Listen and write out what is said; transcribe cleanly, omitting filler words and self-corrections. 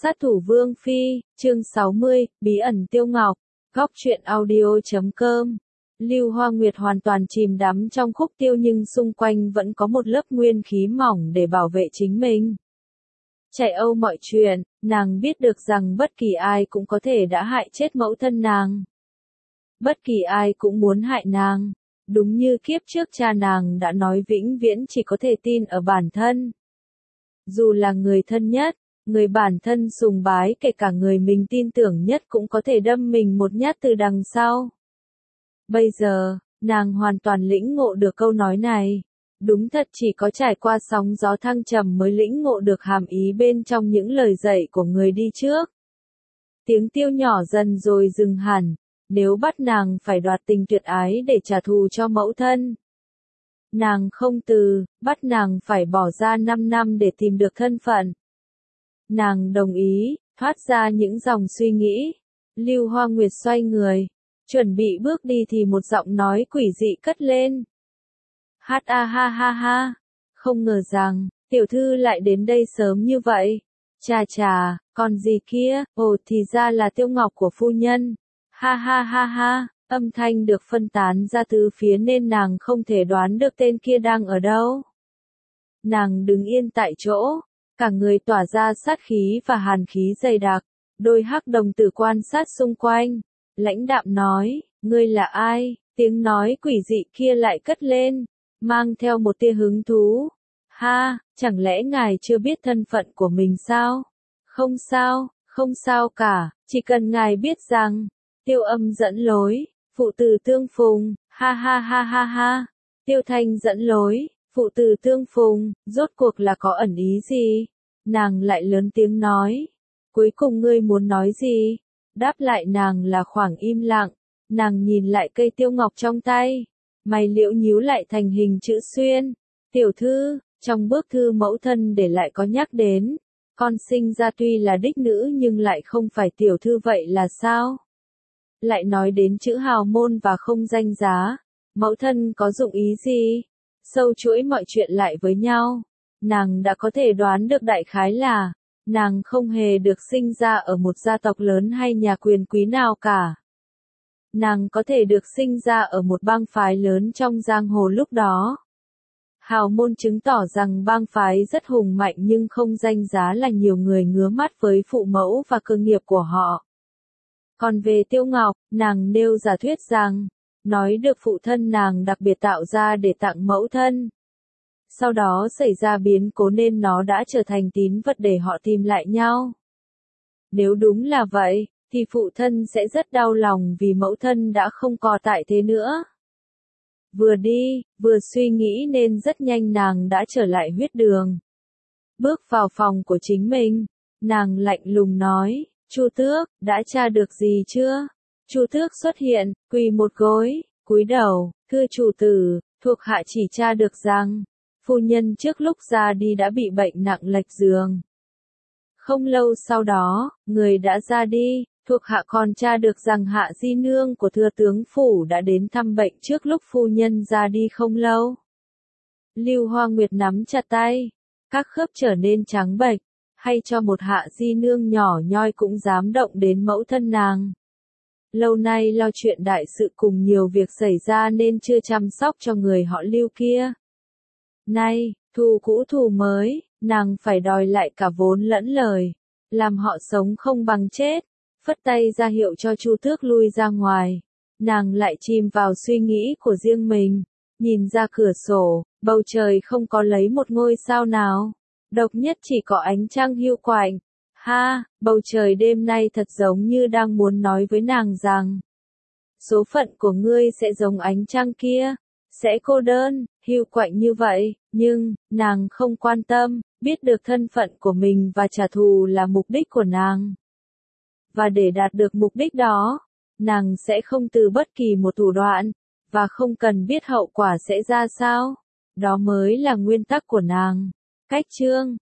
Sát thủ Vương Phi, chương 60, bí ẩn Tiêu Ngọc, góc truyện audio.com. Lưu Hoa Nguyệt hoàn toàn chìm đắm trong khúc tiêu nhưng xung quanh vẫn có một lớp nguyên khí mỏng để bảo vệ chính mình. Chạy âu mọi chuyện, nàng biết được rằng bất kỳ ai cũng có thể đã hại chết mẫu thân nàng. Bất kỳ ai cũng muốn hại nàng. Đúng như kiếp trước cha nàng đã nói vĩnh viễn chỉ có thể tin ở bản thân. Dù là người thân nhất, người bản thân sùng bái kể cả người mình tin tưởng nhất cũng có thể đâm mình một nhát từ đằng sau. Bây giờ, nàng hoàn toàn lĩnh ngộ được câu nói này. Đúng thật chỉ có trải qua sóng gió thăng trầm mới lĩnh ngộ được hàm ý bên trong những lời dạy của người đi trước. Tiếng tiêu nhỏ dần rồi dừng hẳn. Nếu bắt nàng phải đoạt tình tuyệt ái để trả thù cho mẫu thân. Nàng không từ, bắt nàng phải bỏ ra 5 năm để tìm được thân phận. Nàng đồng ý, thoát ra những dòng suy nghĩ. Lưu Hoa Nguyệt xoay người, chuẩn bị bước đi thì một giọng nói quỷ dị cất lên. Ha ha ha ha, không ngờ rằng, tiểu thư lại đến đây sớm như vậy. Chà chà, còn gì kia, ồ thì ra là Tiêu Ngọc của phu nhân. Ha ha ha ha, âm thanh được phân tán ra từ phía nên nàng không thể đoán được tên kia đang ở đâu. Nàng đứng yên tại chỗ, cả người tỏa ra sát khí và hàn khí dày đặc, đôi hắc đồng tử quan sát xung quanh. Lãnh đạm nói, ngươi là ai? Tiếng nói quỷ dị kia lại cất lên, mang theo một tia hứng thú. Ha, chẳng lẽ ngài chưa biết thân phận của mình sao? Không sao cả, chỉ cần ngài biết rằng, Tiêu Âm dẫn lối, phụ tử tương phùng, ha ha ha ha ha. Tiêu Thanh dẫn lối, phụ tử tương phùng, rốt cuộc là có ẩn ý gì? Nàng lại lớn tiếng nói. Cuối cùng ngươi muốn nói gì? Đáp lại nàng là khoảng im lặng. Nàng nhìn lại cây tiêu ngọc trong tay. Mày liễu nhíu lại thành hình chữ xuyên. Tiểu thư, trong bức thư mẫu thân để lại có nhắc đến. Con sinh ra tuy là đích nữ nhưng lại không phải tiểu thư vậy là sao? Lại nói đến chữ hào môn và không danh giá. Mẫu thân có dụng ý gì? Sâu chuỗi mọi chuyện lại với nhau. Nàng đã có thể đoán được đại khái là, nàng không hề được sinh ra ở một gia tộc lớn hay nhà quyền quý nào cả. Nàng có thể được sinh ra ở một bang phái lớn trong giang hồ lúc đó. Hào môn chứng tỏ rằng bang phái rất hùng mạnh nhưng không danh giá là nhiều người ngứa mắt với phụ mẫu và cơ nghiệp của họ. Còn về Tiêu Ngọc, nàng nêu giả thuyết rằng, nói được phụ thân nàng đặc biệt tạo ra để tặng mẫu thân. Sau đó xảy ra biến cố nên nó đã trở thành tín vật để họ tìm lại nhau. Nếu đúng là vậy, thì phụ thân sẽ rất đau lòng vì mẫu thân đã không còn tại thế nữa. Vừa đi, vừa suy nghĩ nên rất nhanh nàng đã trở lại huyết đường. Bước vào phòng của chính mình, nàng lạnh lùng nói, Chu Tước, đã tra được gì chưa? Chu Tước xuất hiện, quỳ một gối, cúi đầu, thưa chủ tử, thuộc hạ chỉ tra được rằng, phu nhân trước lúc ra đi đã bị bệnh nặng lệch giường. Không lâu sau đó, người đã ra đi, thuộc hạ còn tra được rằng Hạ Di Nương của thừa tướng phủ đã đến thăm bệnh trước lúc phu nhân ra đi không lâu. Lưu Hoa Nguyệt nắm chặt tay, các khớp trở nên trắng bệch, hay cho một Hạ Di Nương nhỏ nhoi cũng dám động đến mẫu thân nàng. Lâu nay lo chuyện đại sự cùng nhiều việc xảy ra nên chưa chăm sóc cho người họ Lưu kia. Nay, thù cũ thù mới, nàng phải đòi lại cả vốn lẫn lời, làm họ sống không bằng chết. Phất tay ra hiệu cho Chu Tước lui ra ngoài. Nàng lại chìm vào suy nghĩ của riêng mình, nhìn ra cửa sổ, bầu trời không có lấy một ngôi sao nào. Độc nhất chỉ có ánh trăng hiu quạnh. Ha, bầu trời đêm nay thật giống như đang muốn nói với nàng rằng, số phận của ngươi sẽ giống ánh trăng kia, sẽ cô đơn, hiu quạnh như vậy, nhưng, nàng không quan tâm, biết được thân phận của mình và trả thù là mục đích của nàng. Và để đạt được mục đích đó, nàng sẽ không từ bất kỳ một thủ đoạn, và không cần biết hậu quả sẽ ra sao. Đó mới là nguyên tắc của nàng. Cách chương